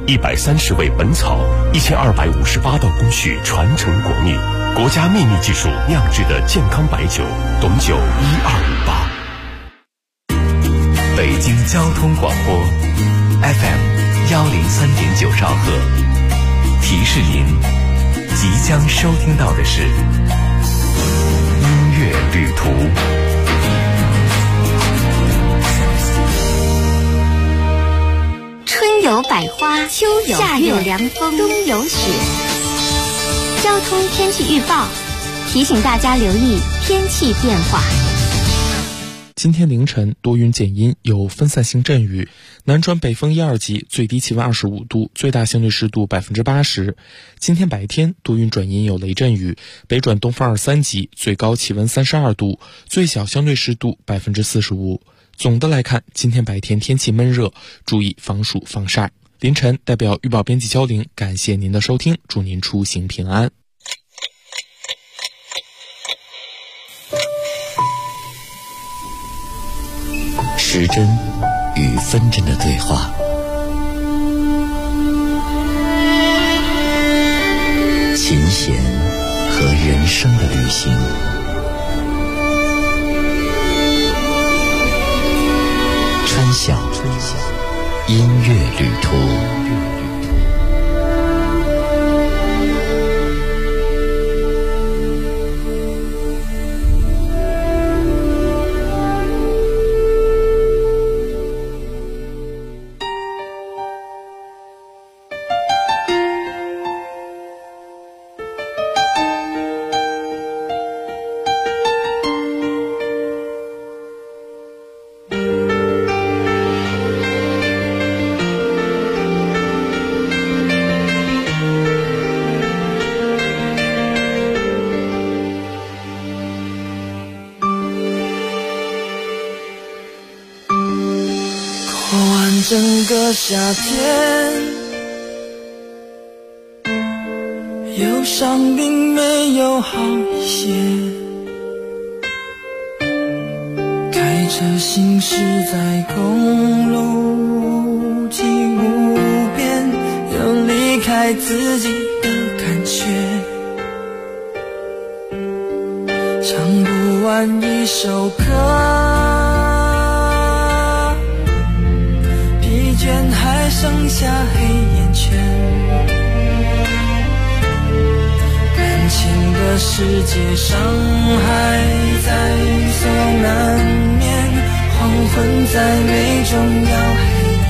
130味本草，1258道工序传承国秘，国家秘密技术酿制的健康白酒，董酒1258。 北京交通广播 FM 103.9兆赫，提示您即将收听到的是音乐旅途。 春有百花，秋有夏有凉风，冬有雪。交通天气预报提醒大家留意天气变化。 今天凌晨多云减阴，有分散性阵雨，南转北风1、2级，最低气温25度，最大相对湿度80%。今天白天多云转阴，有雷阵雨，北转东风2、3级，最高气温32度，最小相对湿度45%。总的来看，今天白天天气闷热，注意防暑防晒。凌晨代表预报编辑焦玲，感谢您的收听，祝您出行平安。 时针与分针的对话，琴弦和人生的旅行，春晓音乐旅途。 整个夏天，忧伤并没有好一些，开车行驶在公路际无边，有离开自己的感觉，唱不完一首歌，还剩下黑眼圈，感情的世界伤害在所难免，黄昏再美终要黑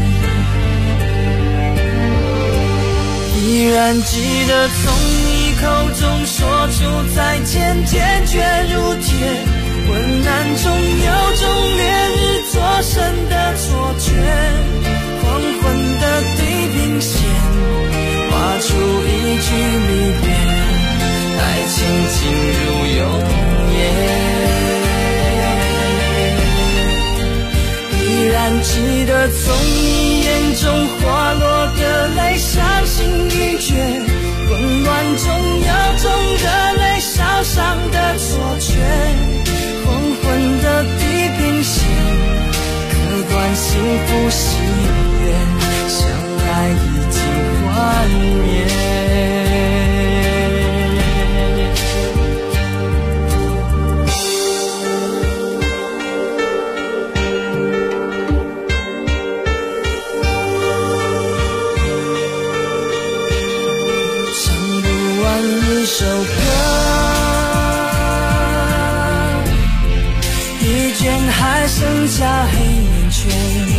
夜，依然记得从你口中说出再见，坚决如铁，昏暗中有种烈日灼身的错觉，黄昏的地平线画出一句离别，爱情进入永夜，依然记得从你眼中滑落的泪，伤心欲绝，混乱中有种热泪烧伤的错觉，黄昏的地平线割断幸福喜悦，相爱已经幻灭。唱不完一首歌，一卷还剩下黑眼圈，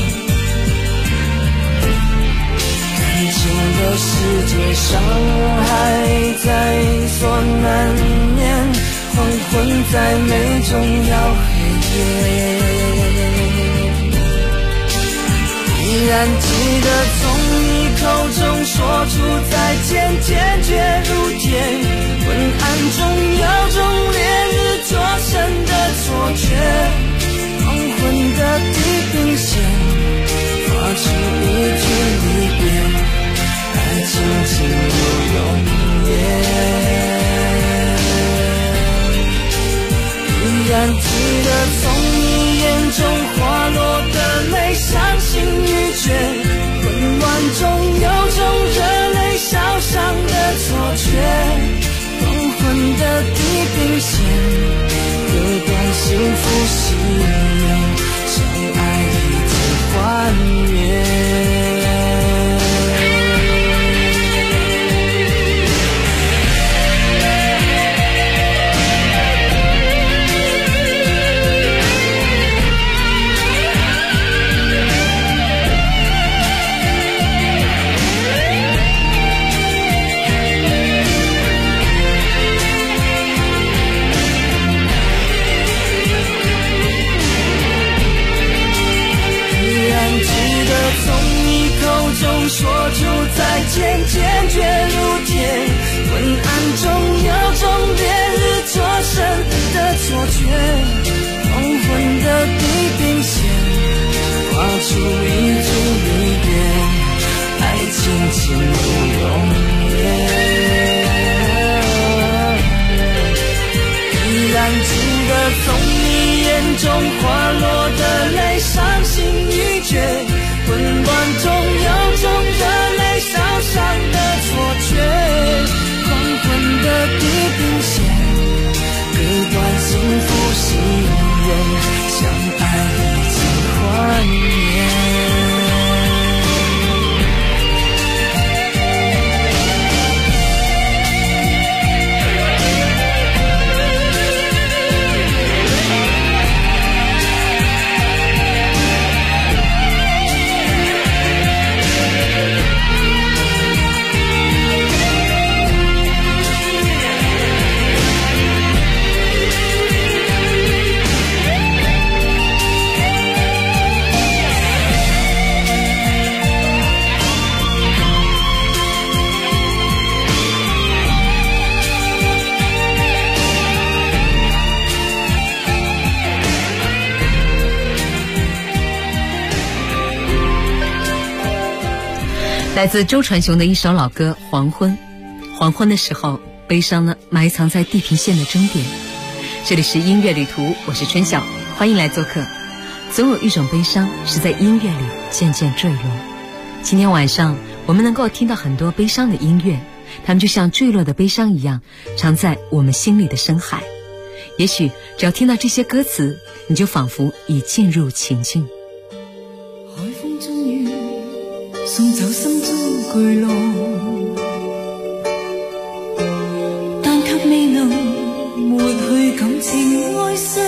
感情的世界伤害在所难免，黄昏再美终要黑夜，依然记得从你口中说出再见，坚决如铁，昏暗中有种烈日灼身的错觉，黄昏的地平线画出一句离别，爱情进入永夜，依然记得从你眼中滑落的泪，伤心欲绝，混乱中有种热泪烧伤的错觉，黄昏的地平线，割断幸福喜悦，相爱已经幻灭。说出再见，坚决如铁，昏暗中有种烈日灼身的错觉，黄昏的地平线，画出一组离别，爱情进入永远。依然记得从你眼中滑落的泪，伤心欲绝，混乱中有种热泪烧伤的错觉，黄昏的地平线，割断幸福喜悦，相爱已经幻灭。 来自周传雄的一首老歌《黄昏》。黄昏的时候，悲伤呢埋藏在地平线的终点。这里是音乐旅途，我是春晓，欢迎来做客。总有一种悲伤是在音乐里渐渐坠落。今天晚上我们能够听到很多悲伤的音乐，它们就像坠落的悲伤一样，藏在我们心里的深海。也许只要听到这些歌词，你就仿佛已进入情境。 海风终於送走心中巨浪，但卻未能抹去感情哀傷，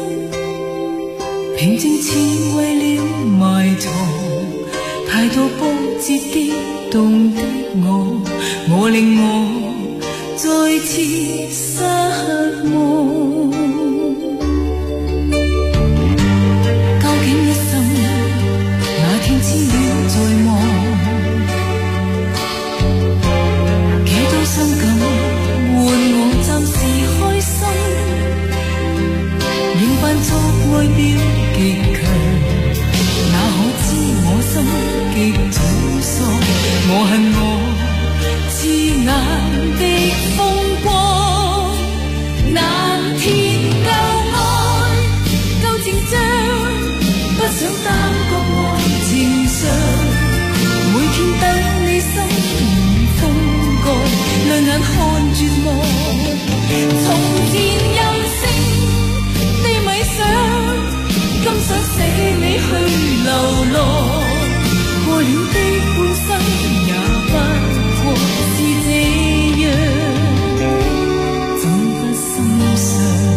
平靜似為了埋藏太多波折激動的我令我再次失望。究竟一生那天痴戀在望，幾多傷感換我暫時開心，仍扮作愛表極強，哪可知我心極沮喪。我恨我刺眼的風光，難填舊愛舊情章，不想耽擱愛情上，每天等你心如風乾，兩眼看絕望。從前任性地迷想，今想捨你去流浪，過了的半生也不過是這樣，總不心上。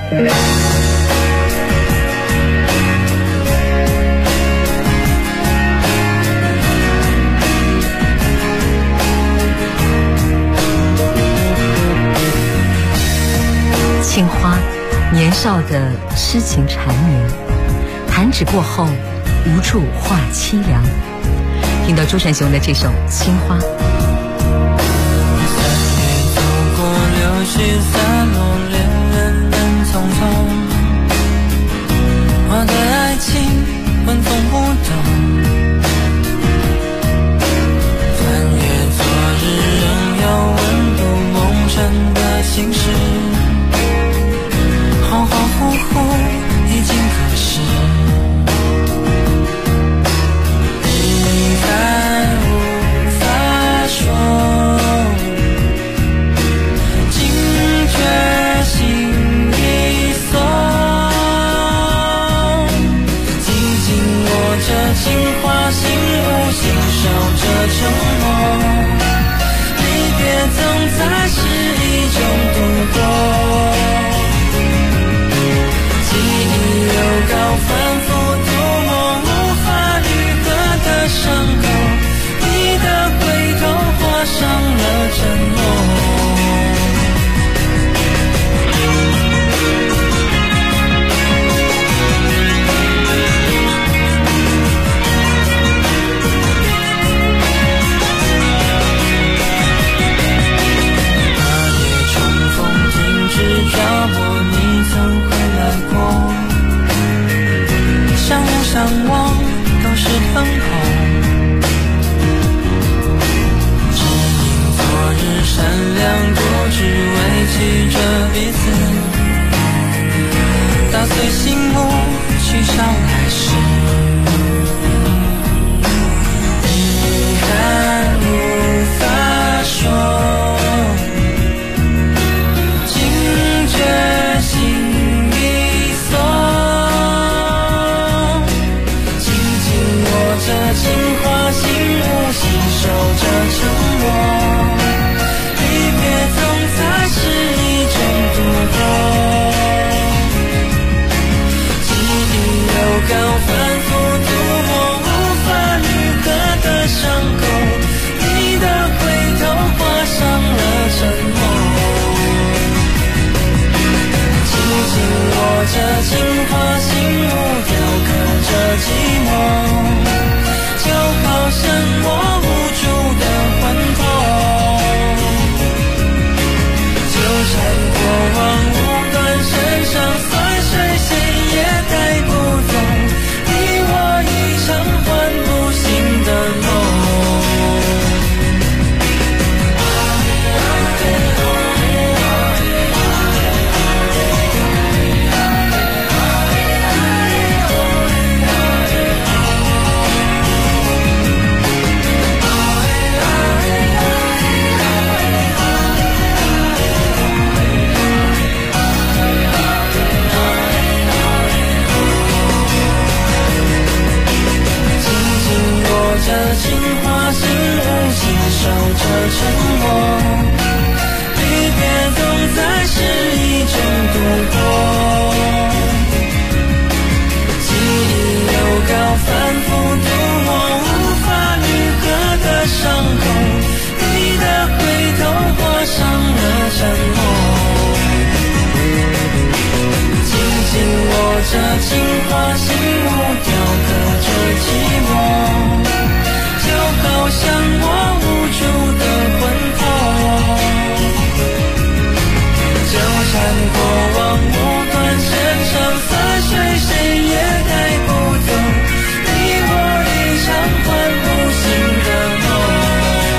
青花，年少的诗情缠绵，弹指过后，无处话凄凉。听到周传雄的这首《青花》。 走过流星洒落，恋人人匆匆，我的爱情纹风不动，翻阅昨日仍有温度梦尘的心事，恍恍惚惚已经可视，离开无法说，惊觉心已松，紧紧握着情花，心无心守着承诺，离别总在失意中度过，高反复涂抹无法愈合的伤口，你的回头画上了沉默。那夜重逢停止漂泊，你曾回来过，相互相望都是等候，只因昨日善良固执委屈着彼此，打碎心幕去找来世，遗憾无法说，惊觉心已松，这情花，心无心守着承诺，离别总在失意中度过，记忆又高反复涂抹无法愈合的伤口，你的回头画上了沉默，紧紧握着情花，心无雕刻着寂寞，就好像我无助的魂魄，纠缠过往无端，身上酸水谁也带不走，你我一场唤不醒的梦。这情花，心无心守着承诺，离别总在失意中度过，记忆又高反复涂抹无法愈合的伤口，你的回头画上了沉默，紧紧握着情花，心无雕刻着寂寞，好像我无助的魂魄，纠缠过往无端，身上酸水谁也带不走，你我一场唤不醒的梦。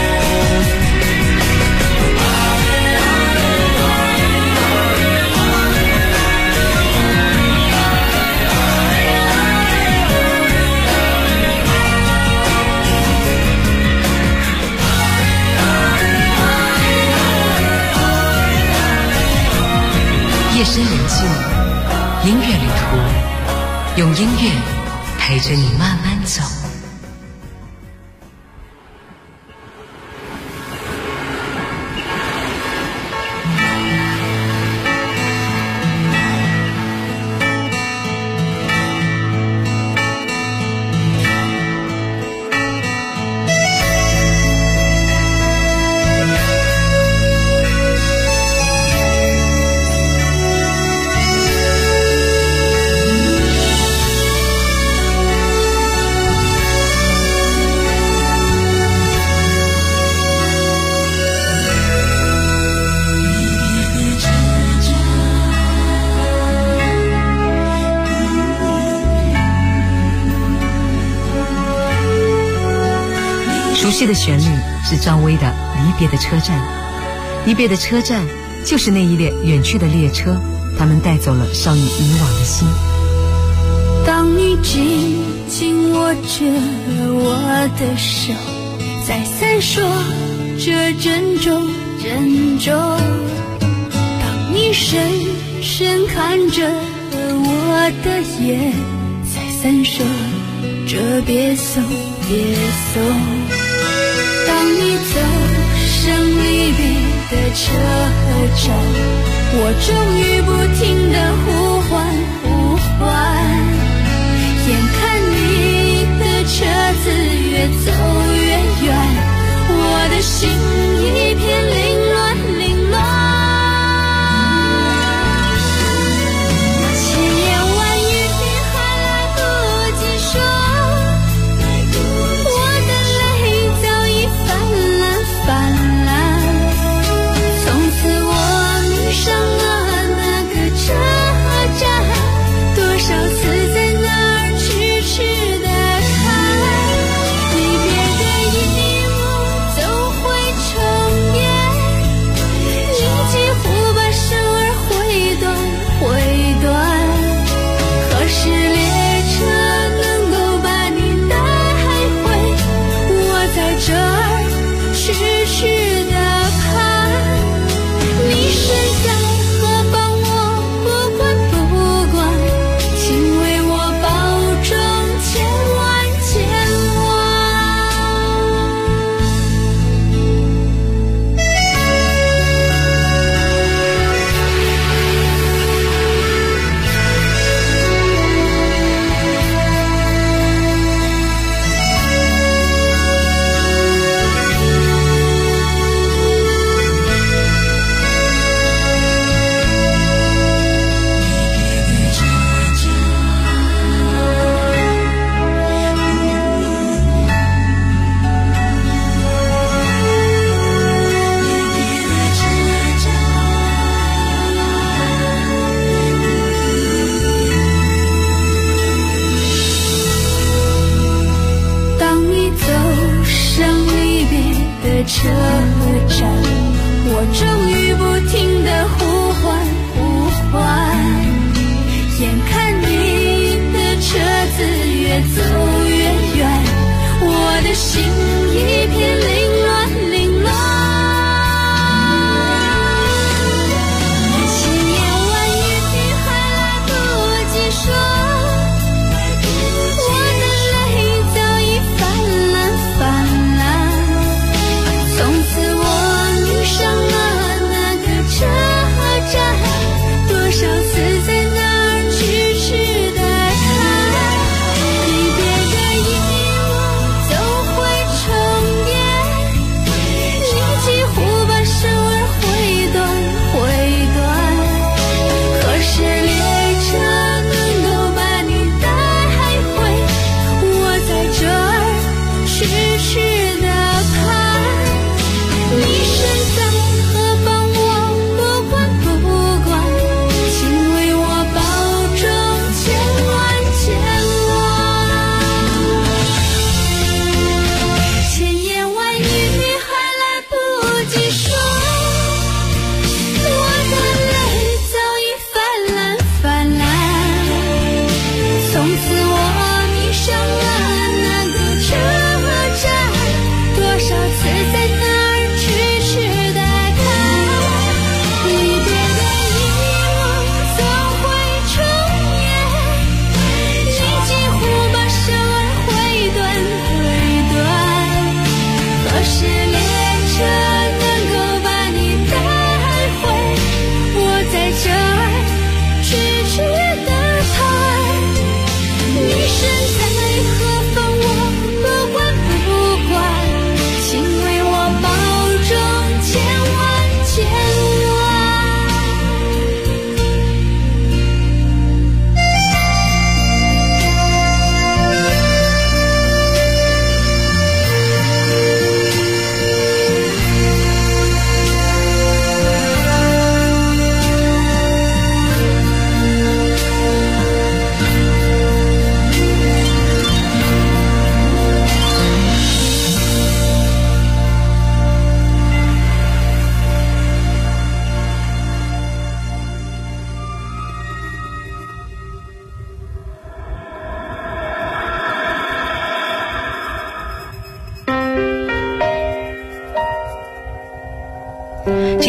夜深人静，音乐旅途，用音乐陪着你慢慢走。 悉的旋律是赵薇的《离别的车站》。离别的车站就是那一列远去的列车，他们带走了少女迷惘的心。 当你紧紧握着我的手，在闪烁着珍重珍重，当你深深看着我的眼，在闪烁着别送别送，当你走上离别的车站，我终于不停地呼唤呼唤，眼看你的车子越走越远，我的心一片凌乱凌乱，千言万语还来不及说，我的泪早已泛滥泛滥，从此我迷上了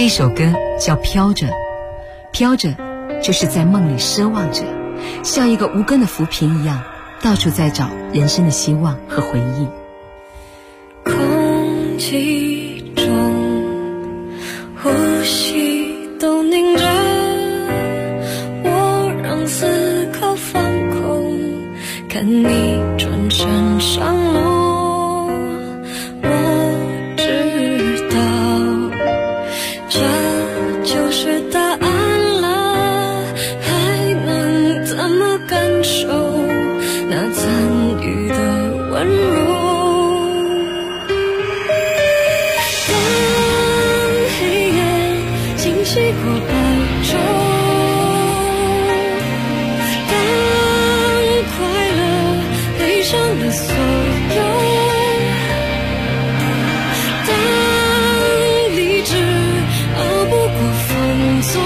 一首歌叫《飘着》，飘着就是在梦里奢望着，像一个无根的浮萍一样，到处在找人生的希望和回忆。 空气中呼吸都凝着，我让思考放空，看你转身上路，我知道这就是答案了，还能怎么感受那参与的温柔？洗过白昼，当快乐背上了所有，当理智熬不过放纵，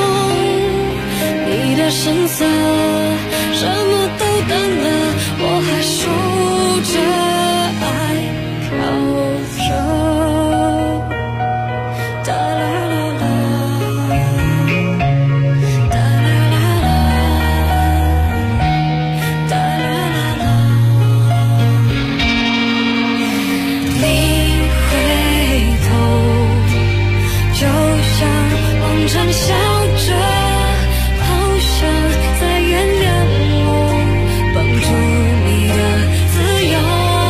你的声色什么都淡了，我还守着爱飘着。笑着，好像在原谅我，帮助你的自由。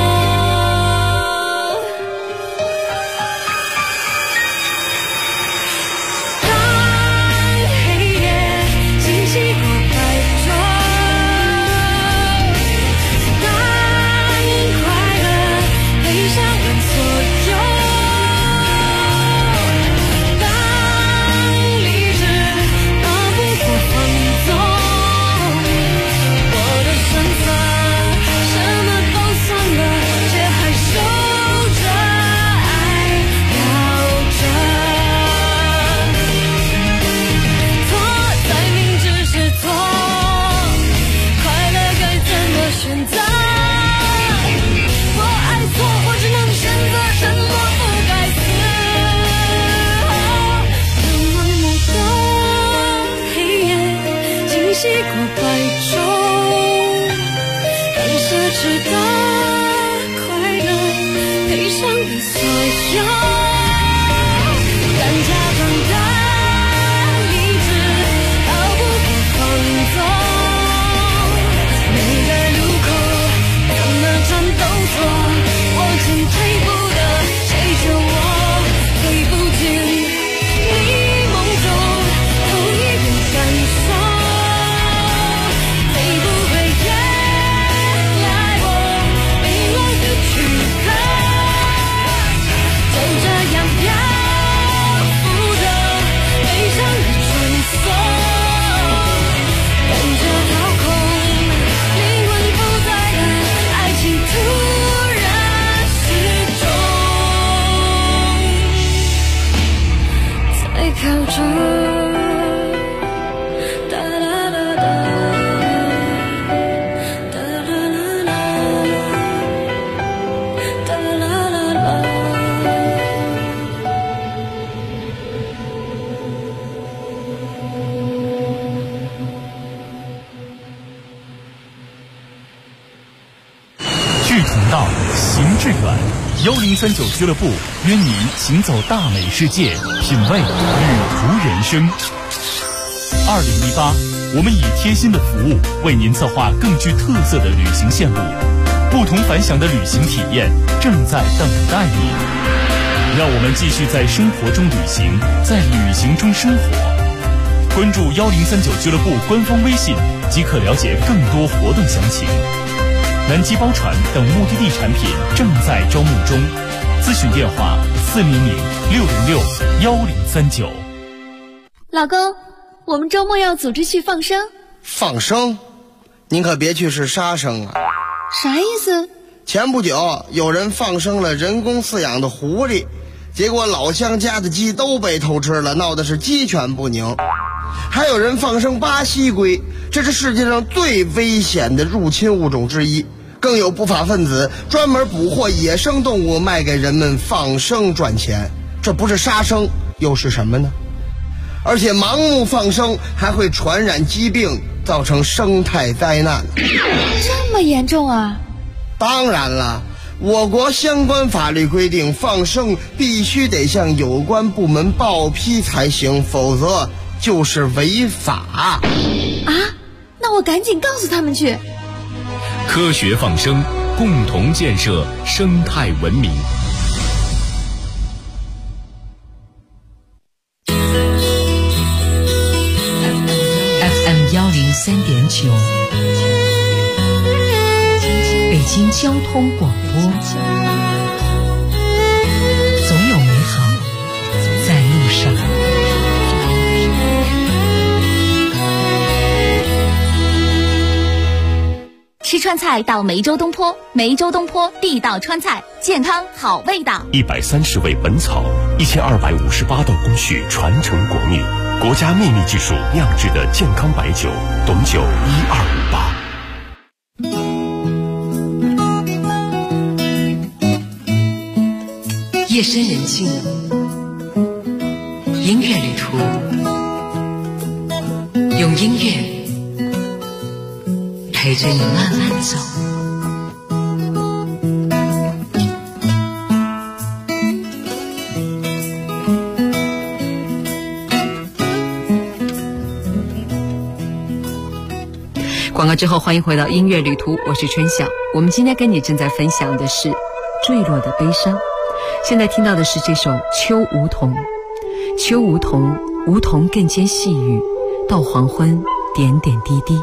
当黑夜侵袭过白昼，当快乐背上了所有。洗过白昼，当奢侈的快乐配上了所有，但假装的理智熬不过放纵，每个路口怎么转都错，我进退不得，谁救我飞不进你梦中同一个感受。飘着，哒啦啦哒，哒啦啦啦，哒啦啦啦。 志同道，行致远。1039俱乐部约你行走大美世界，品味旅途人生。2018，我们以贴心的服务为您策划更具特色的旅行线路，不同凡响的旅行体验正在等待你。让我们继续在生活中旅行，在旅行中生活。关注1039俱乐部官方微信，即可了解更多活动详情。南极包船等目的地产品正在招募中，咨询电话400-606-1039。 老公，我们周末要组织去放生。 放生？您可别去是杀生啊！ 啥意思？ 前不久有人放生了人工饲养的狐狸，结果老乡家的鸡都被偷吃了，闹得是鸡犬不宁。还有人放生巴西龟，这是世界上最危险的入侵物种之一。更有不法分子专门捕获野生动物卖给人们放生赚钱，这不是杀生又是什么呢？而且盲目放生还会传染疾病，造成生态灾难。 这么严重啊？ 当然了，我国相关法律规定，放生必须得向有关部门报批才行，否则就是违法。 啊？那我赶紧告诉他们去。 科学放生，共同建设生态文明。 FM103.9，北京交通广播。总有美好在路上。 吃川菜到梅州东坡，梅州东坡地道川菜，健康好味道。 130味本草，1258道工序传承国秘，国家秘密技术酿制的健康白酒，董酒1258。 夜深人静，音乐旅途，用音乐陪着你慢慢走。广告之后，欢迎回到音乐旅途，我是春晓。我们今天跟你正在分享的是《坠落的悲伤》。现在听到的是这首《秋梧桐》，秋梧桐，梧桐更兼细雨，到黄昏，点点滴滴。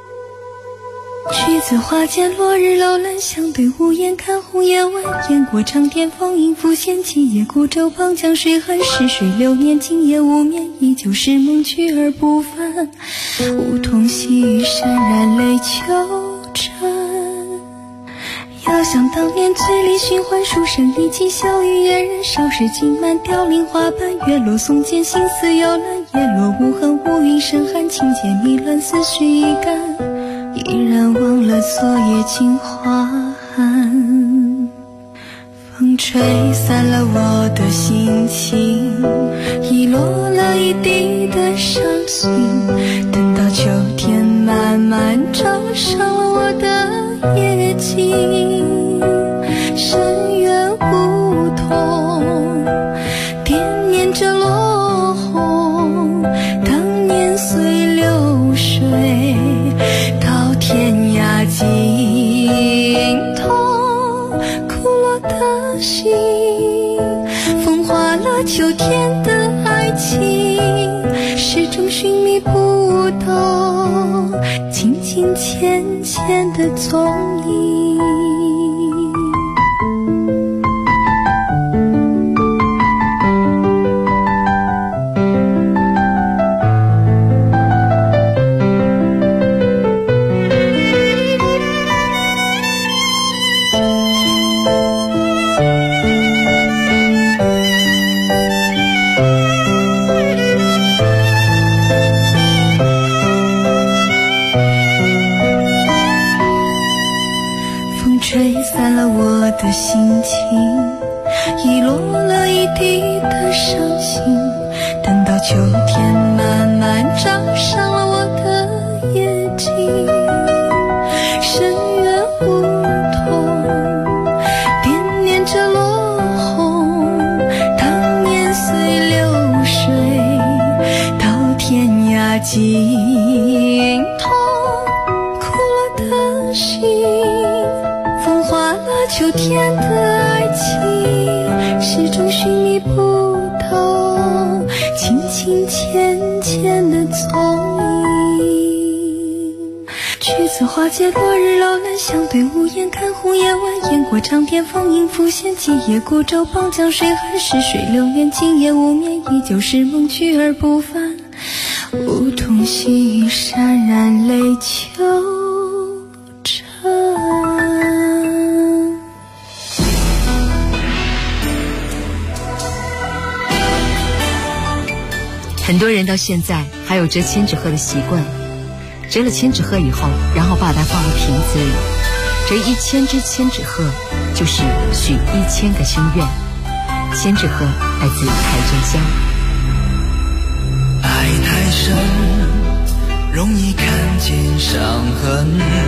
橘子花间，落日楼兰相对，无言看红叶蜿蜒过长天，风影浮现，今夜孤舟旁，江水寒逝水流年，今夜无眠，依旧是梦去而不返。梧桐细雨潸然泪秋尘，遥想当年醉里寻欢，书生一骑笑语嫣然，少时尽满凋零花瓣，月落松间心思幽兰，叶落无痕无云深寒，情节迷乱思绪已干，依然忘了昨夜尽花寒。风吹散了我的心情，遗落了一地的伤心，等到秋天慢慢照上了我的夜景。深渊梧桐，惦念着落红，当年随流水到天涯尽头，枯落的心，风化了秋天的爱情，始终寻觅不到轻轻浅浅的踪影。的心情，遗落了一地的伤心，等到秋天慢慢照上了我的夜景。深渊梧桐，惦念着落红，当年随流水到天涯尽头，枯落的心，风化了秋天的爱情，始终寻觅不到轻轻浅浅的踪影。橘子花间，落日楼兰相对，无言看红叶蜿蜒过长天，风影浮现，今夜孤舟旁，江水寒逝水流年，今夜无眠，依旧是梦去而不返。梧桐细雨潸然泪秋尘。 很多人到现在还有折千纸鹤的习惯，折了千纸鹤以后，然后把它放入瓶子里，折1000只千纸鹤，就是许1000个心愿。千纸鹤来自台州乡。 容易看见伤痕，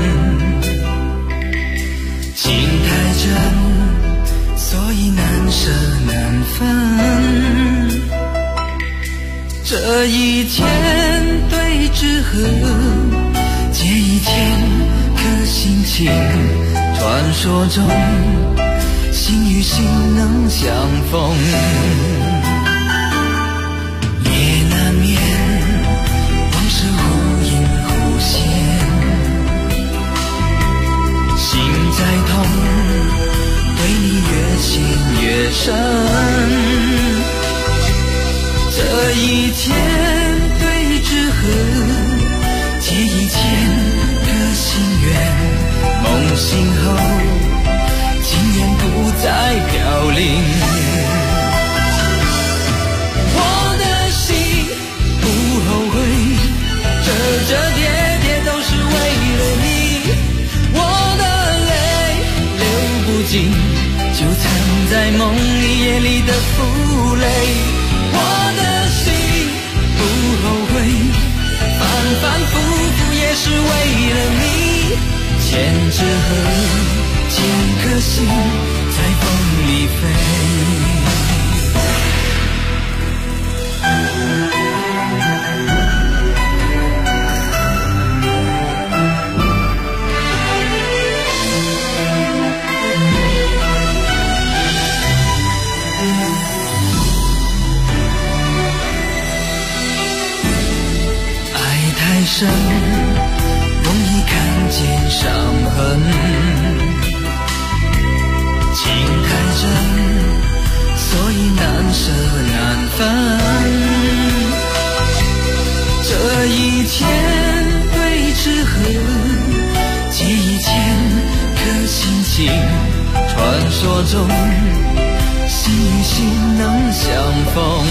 情太真，所以难舍难分。这一天对之后，借一天颗心情，传说中心与心能相逢。也难免往事忽隐忽现，心在痛，对你越陷越深。这一天对之后，借一天颗心愿，梦醒后情缘不再飘零。我的心不后悔，折折叠叠都是为了你。我的泪流不尽，就藏在梦里夜里的负累。我的心不后悔，反反复复也是为了你。千纸鹤，千颗心在风里飞。太深，容易看见伤痕，情太真，所以难舍难分。这一天对之后，借一天颗心情，传说中心与心能相逢。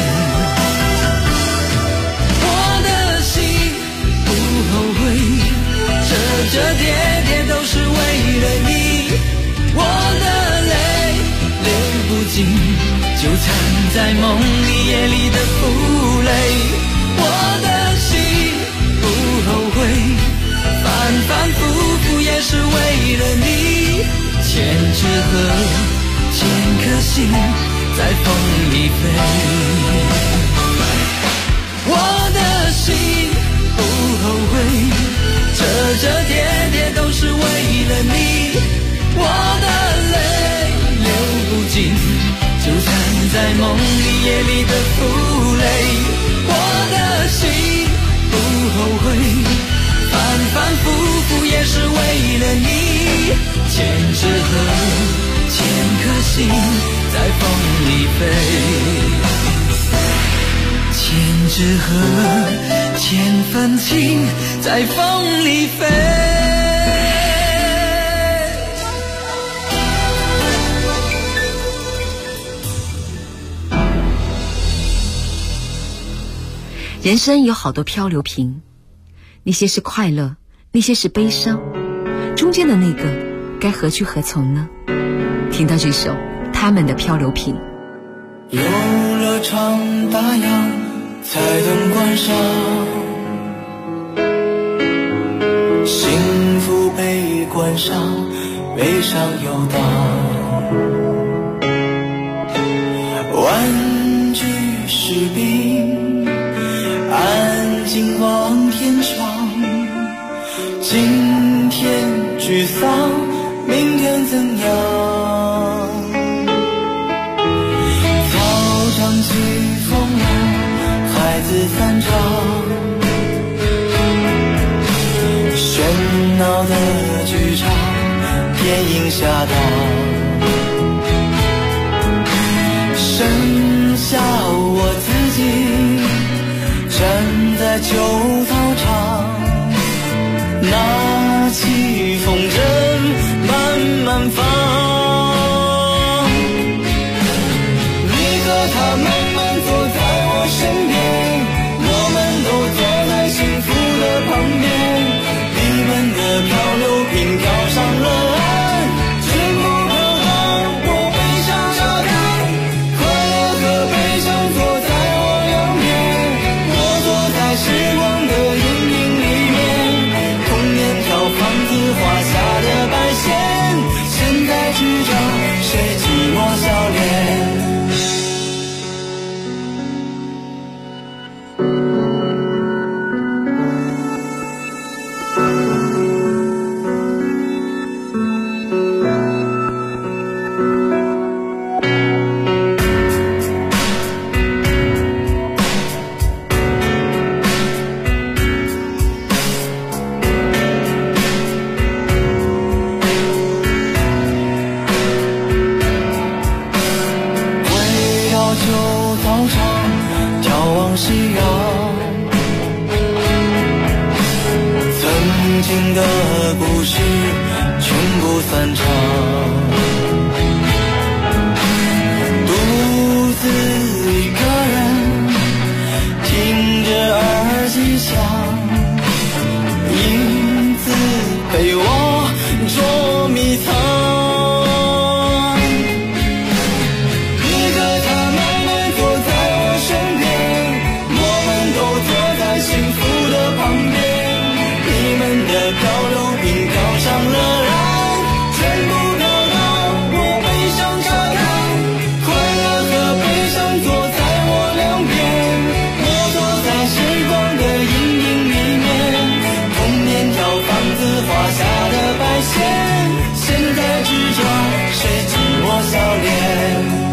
后悔，折折叠叠都是为了你。我的泪流不尽，就藏在梦里夜里的负累。我的心不后悔，反反复复也是为了你。千纸鹤，千颗心在风里飞。我的心不后悔，折折叠叠都是为了你。我的泪流不尽，就藏在梦里夜里的负累。我的心不后悔，反反复复也是为了你。千纸鹤，千颗心在风里飞。千纸鹤，千份情在风里飞。 人生有好多漂流瓶，那些是快乐，那些是悲伤，中间的那个该何去何从呢？听到这首他们的漂流瓶。 游乐场打烊，彩灯关上，幸福被关上，悲伤游荡。玩具士兵安静望天窗，今天沮丧，明天怎样？操场起风了，孩子散场，喧闹的剧场，电影下档，剩下我自己站在旧操场，拿起风筝慢慢放。你和他慢慢坐在我身边，我们都坐在幸福的旁边。你们的漂流瓶飘上了岸，全部飘到我背上沙滩。快乐和悲伤坐在我右边，我坐在时光的阴影里情的故事全部散场，独自一个人听着耳机响，影子陪我捉迷藏。你和他慢慢坐在我身边，我们都坐在幸福的旁边，你们的漂流瓶飘上了岸，全部飘到我背上沙滩，快乐和悲伤坐在我两边，我躲在时光的阴影里面，童年跳房子画下的白线，现在指着谁知我笑脸。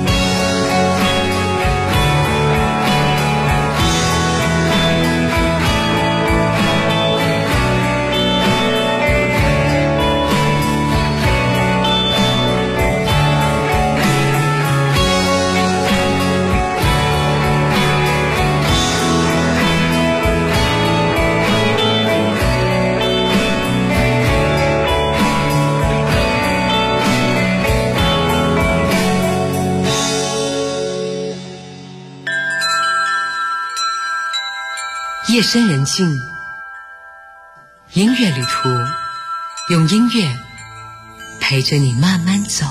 夜深人静，音乐旅途，用音乐陪着你慢慢走。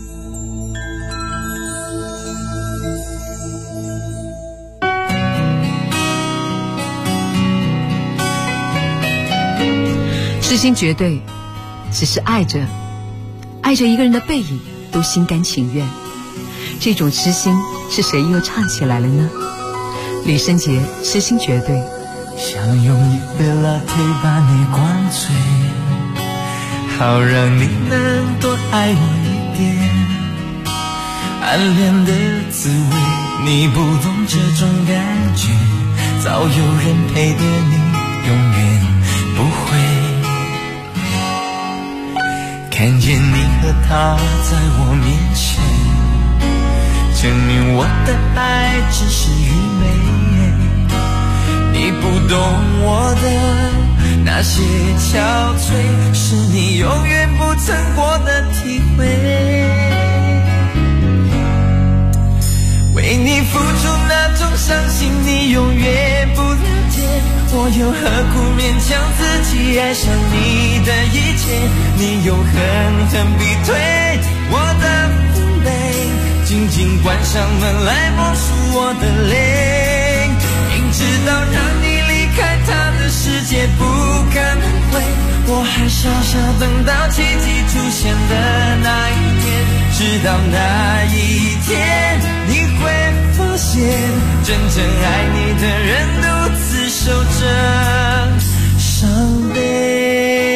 痴心绝对，只是爱着一个人的背影都心甘情愿。这种痴心是谁又唱起来了呢？李圣杰，痴心绝对。 想用一杯 latte 把你灌醉，好让你能多爱我一点。暗恋的滋味，你不懂这种感觉，早有人陪的你永远不会。看见你和他在我面前，证明我的爱只是愚昧。你不懂我的那些憔悴，是你永远不曾过的体会。为你付出那种伤心，你永远不了解，我又何苦勉强自己爱上你的一切？你又狠狠逼退我的防备，紧紧关上门来默数我的泪。明知道让你离开他的世界不可能会，我还傻傻等到奇迹出现的那一天，直到那一天你会发现，真正爱你的人独自守着伤悲。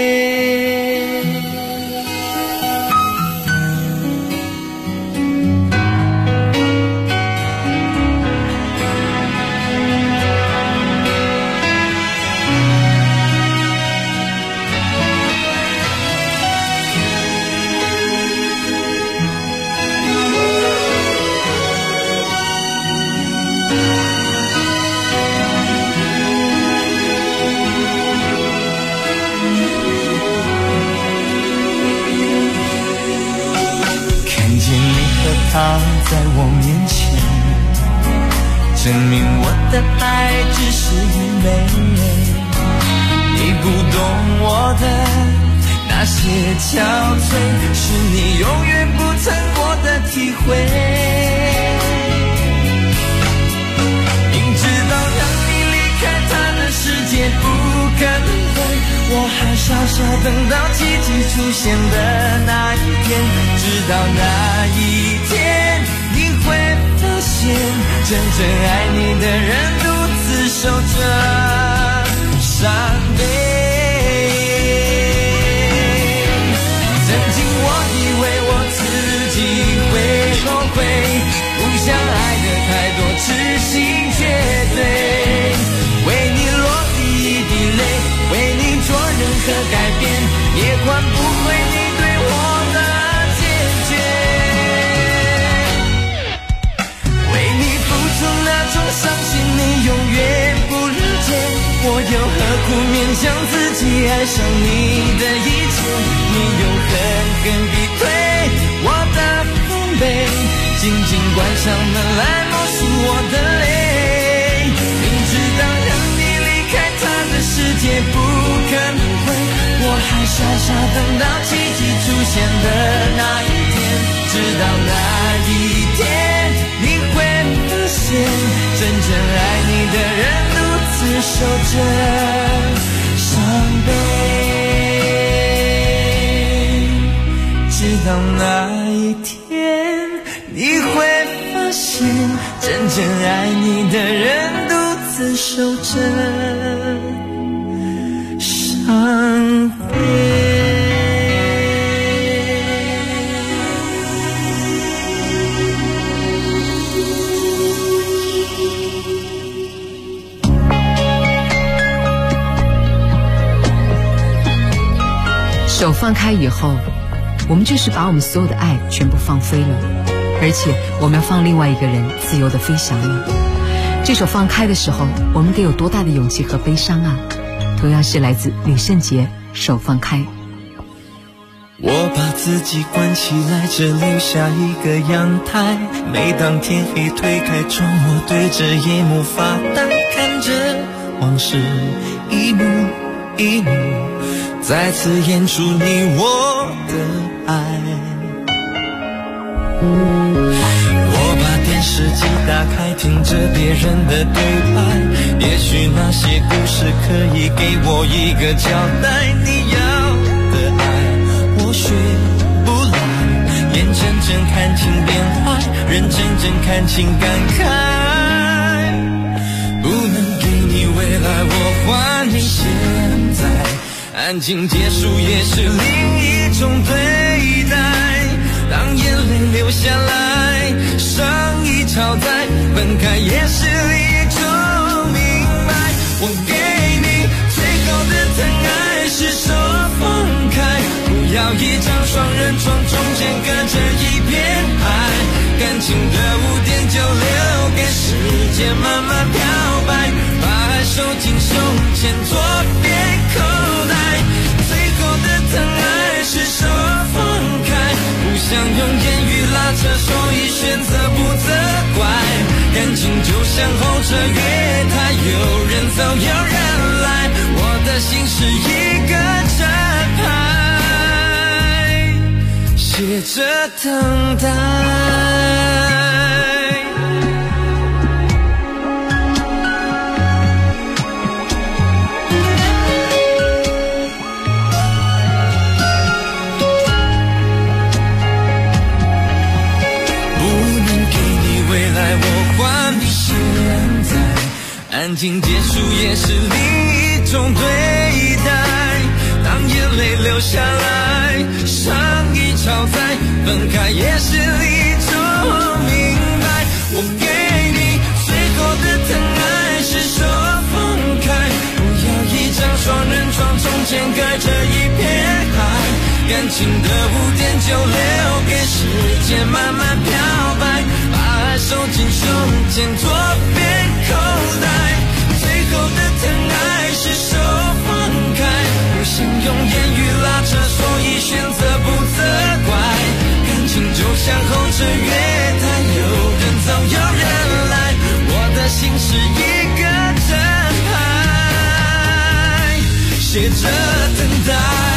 他在我面前，证明我的爱只是愚昧。你不懂我的那些憔悴，是你永远不曾过的体会。明知道让你离开他的世界不可能会，我还傻傻等到奇迹出现的那一天，直到那一天你会发现，真正爱你的人独自守着伤悲。曾经我以为我自己会后悔，不想爱的太多，痴心绝对，为你落第一滴泪，为你做任何改变，也换不回你对我的坚决。为你付出那种伤心，你永远不了解，我又何苦勉强自己爱上你的一切？你又狠狠逼退我的防备，紧紧关上门来默数我的泪。明知道让你离开他的世界不可能会，我还傻傻等到奇迹出现的那一天。直到那一天，你会发现真正爱你的人独自守着伤悲。直到那一天，你会发现真正爱你的人独自守着伤悲。 手放开以后，我们就是把我们所有的爱全部放飞了，而且我们要放另外一个人自由地飞翔了。这首放开的时候，我们得有多大的勇气和悲伤啊！同样是来自吕圣杰，手放开。 我把自己关起来，只留下一个阳台。每当天黑推开窗，我对着夜幕发呆，看着往事一幕一幕再次演出你我的爱。我把电视机打开，听着别人的对白，也许那些故事可以给我一个交代。你要的爱我学不来，眼睁睁看情变坏，人睁睁看情感慨。不能给你未来，我还你现在，安静结束也是另一种对待。当眼泪流下来，伤已超载，分开也是一种明白。我给你最后的疼爱是手放开，不要一张双人床，中间隔着一片海。感情的污点就留给时间慢慢漂白，把爱收进胸前左边口袋。最后的疼爱是手放开，不想用言语拉扯，所以选择不责怪。感情就像候车月台，有人走有人来，我的心是一个站牌，写着等待。安静结束也是另一种对待，当眼泪流下来，伤已超载，分开也是一种明白。我给你最后的疼爱是手放开，不要一张双人床，中间隔着一片海。感情的污点就留给时间慢慢漂白，把爱收进胸前左边口袋。最后的疼爱是手放开，不想用言语拉扯，所以选择不责怪。感情就像候车月台，有人走有人来，我的心是一个站牌，写着等待。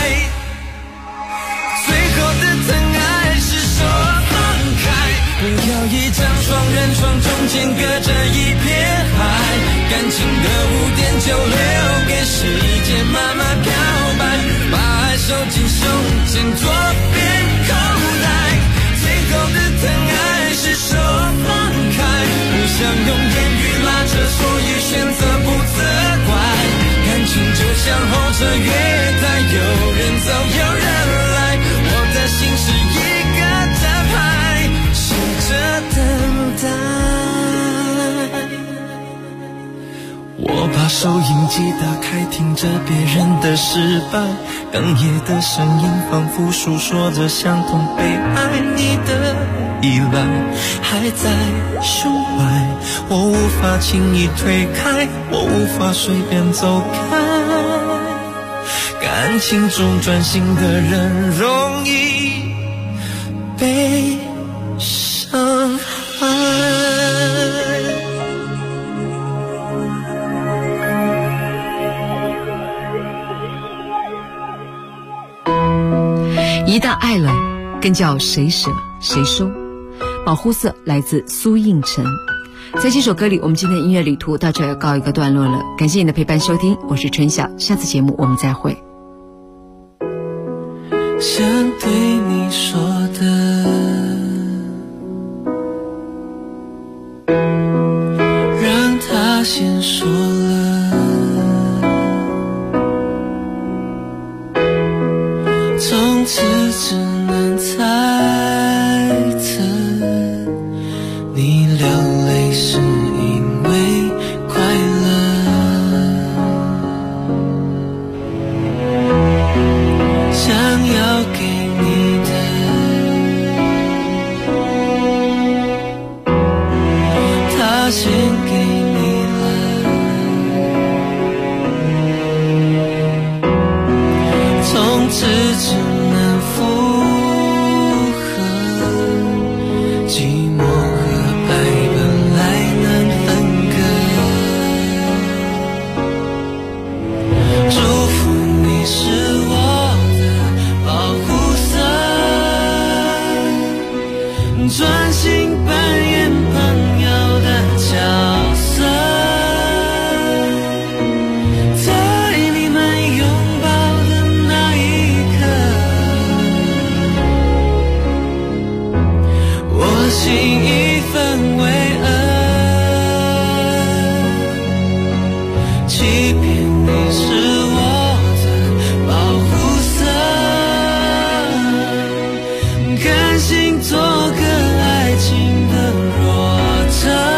最后的疼爱是手放开，不要一张双人床，中间隔着一片海。感情的污点就留给时间慢慢漂白，把爱收进胸前左边口袋。最后的疼爱是手放开，不想用言语拉扯，所以选择不责怪。感情就像候车月台，有人走有人来，我的心是一个站牌，写着等待。我把收音机打开，听着别人的失败，哽咽的声音仿佛诉说着相同被爱你的依赖还在胸怀，我无法轻易推开，我无法随便走开。感情中专心的人容易被伤害。 一旦爱了，更叫谁舍谁收。保护色来自苏映辰。在这首歌里，我们今天的音乐旅途到这要告一个段落了。感谢你的陪伴收听，我是春晓，下次节目我们再会。 想对你说的，让他先说了，从此只能猜测你流泪是因为快乐，想要给你的他先给你了，从此只能附和，寂寞和爱本来能分割，祝福你是我的保护色，专心扮演朋友的角色，在你们拥抱的那一刻，我心一分为二，欺骗你是我的保护色，甘心做个爱情的弱者，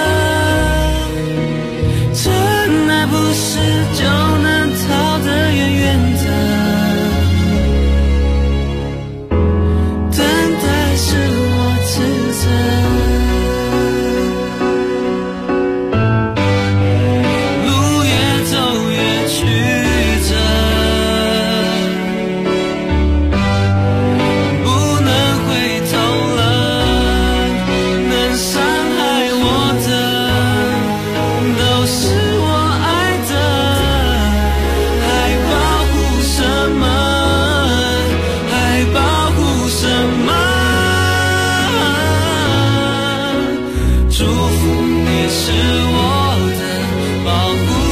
真爱不是就能逃得远远的，等待是我自责，路越走越曲折，不能回头了，能伤害我的都是我爱的，还保护什么？还保护什么？祝福你是我的保护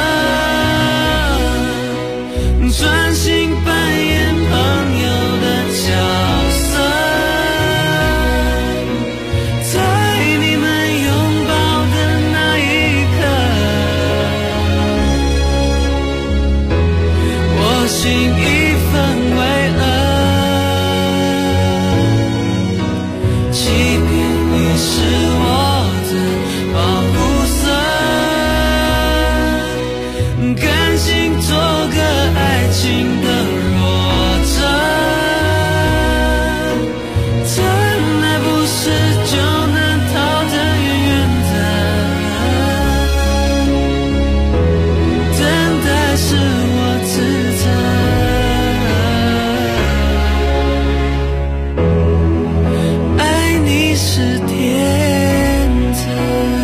色，专心扮演朋友的角色，在你们拥抱的那一刻，我心一分为二，欺骗你是我的保护色，甘心做个爱情的弱者，真爱不是就能逃得远远的，等待是我自责，爱你是天择。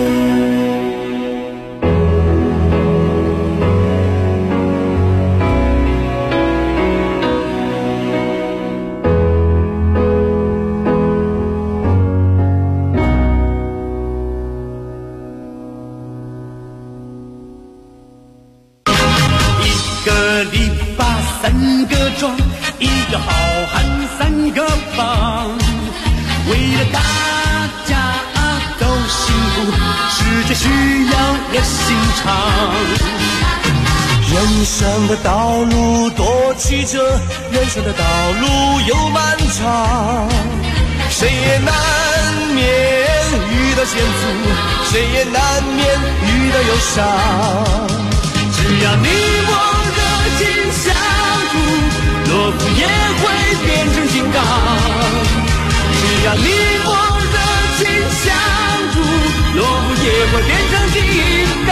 一个篱笆三个桩，一个好汉三个帮，为了大家都幸福，世界需要热心肠。人生的道路多曲折，人生的道路又漫长，谁也难免遇到险阻，谁也难免遇到忧伤。只要你我热情相处，懦夫也会变成金刚。只要让你我热情相助，落幕也会变成金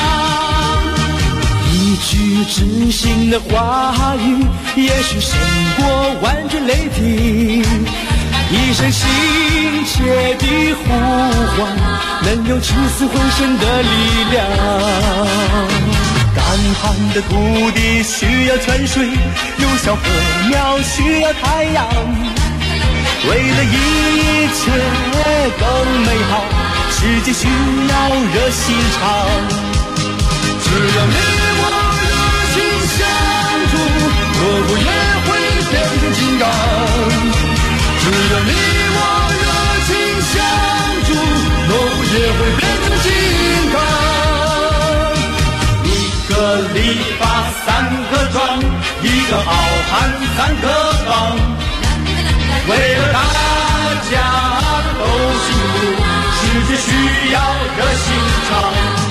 刚。一句真心的话语，也许胜过万句雷霆。一声心切的呼唤，能有起死回生的力量。干旱的土地需要泉水，幼小禾苗需要太阳。为了一切更美好，世界需要热心肠。只要你我热情相助，落幕也会变成金刚。只要你我热情相助，落幕也会变成金刚。一个篱笆三个桩，一个好汉三个帮。为了大家都幸福，世界需要热心肠。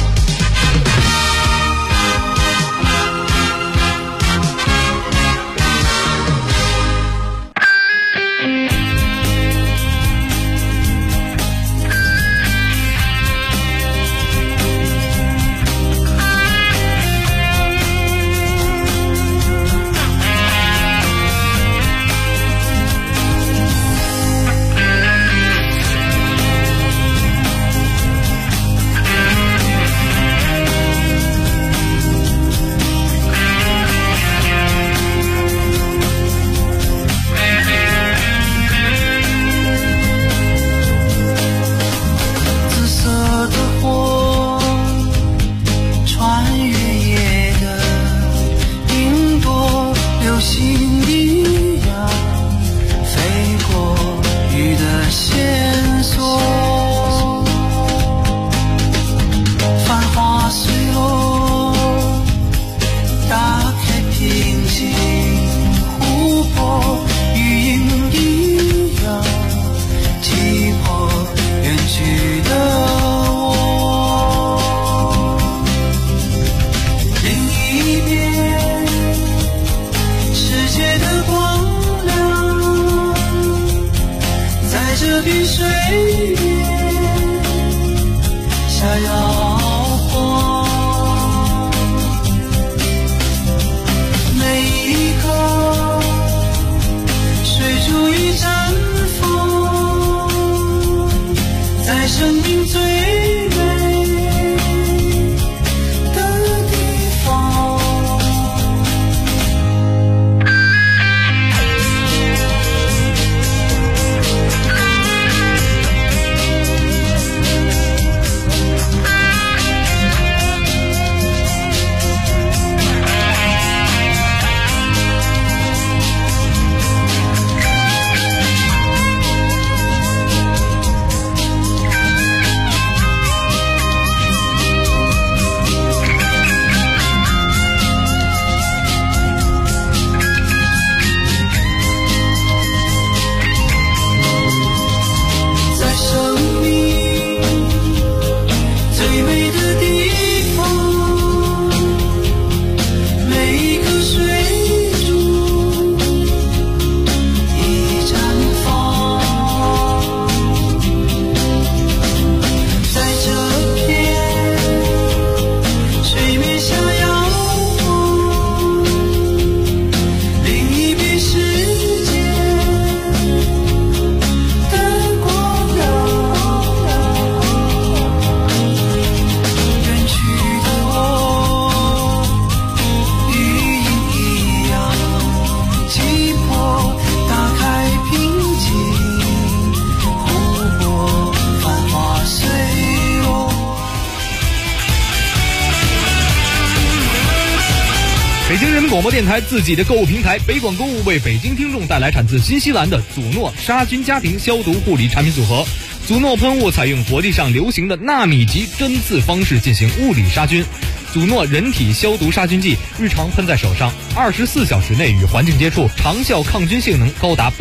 北京人民广播电台自己的购物平台北广购物为北京听众带来产自新西兰的祖诺杀菌家庭消毒护理产品组合。祖诺喷雾采用国际上流行的纳米级针刺方式进行物理杀菌。祖诺人体消毒杀菌剂日常喷在手上，24小时内与环境接触，长效抗菌性能高达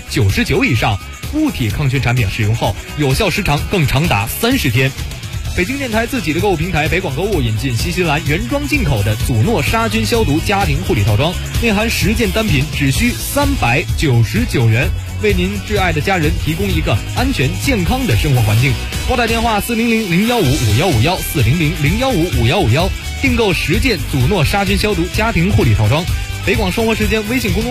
99%以上。物体抗菌产品使用后，有效时长更长达30天。北京电台自己的购物平台北广购物引进新西兰原装进口的祖诺杀菌消毒家庭护理套装，内含10件单品，只需399元。 为您挚爱的家人提供一个安全健康的生活环境。拨打电话400-015-5151 400-015-5151，订购10件祖诺杀菌消毒家庭护理套装。北广生活时间微信公众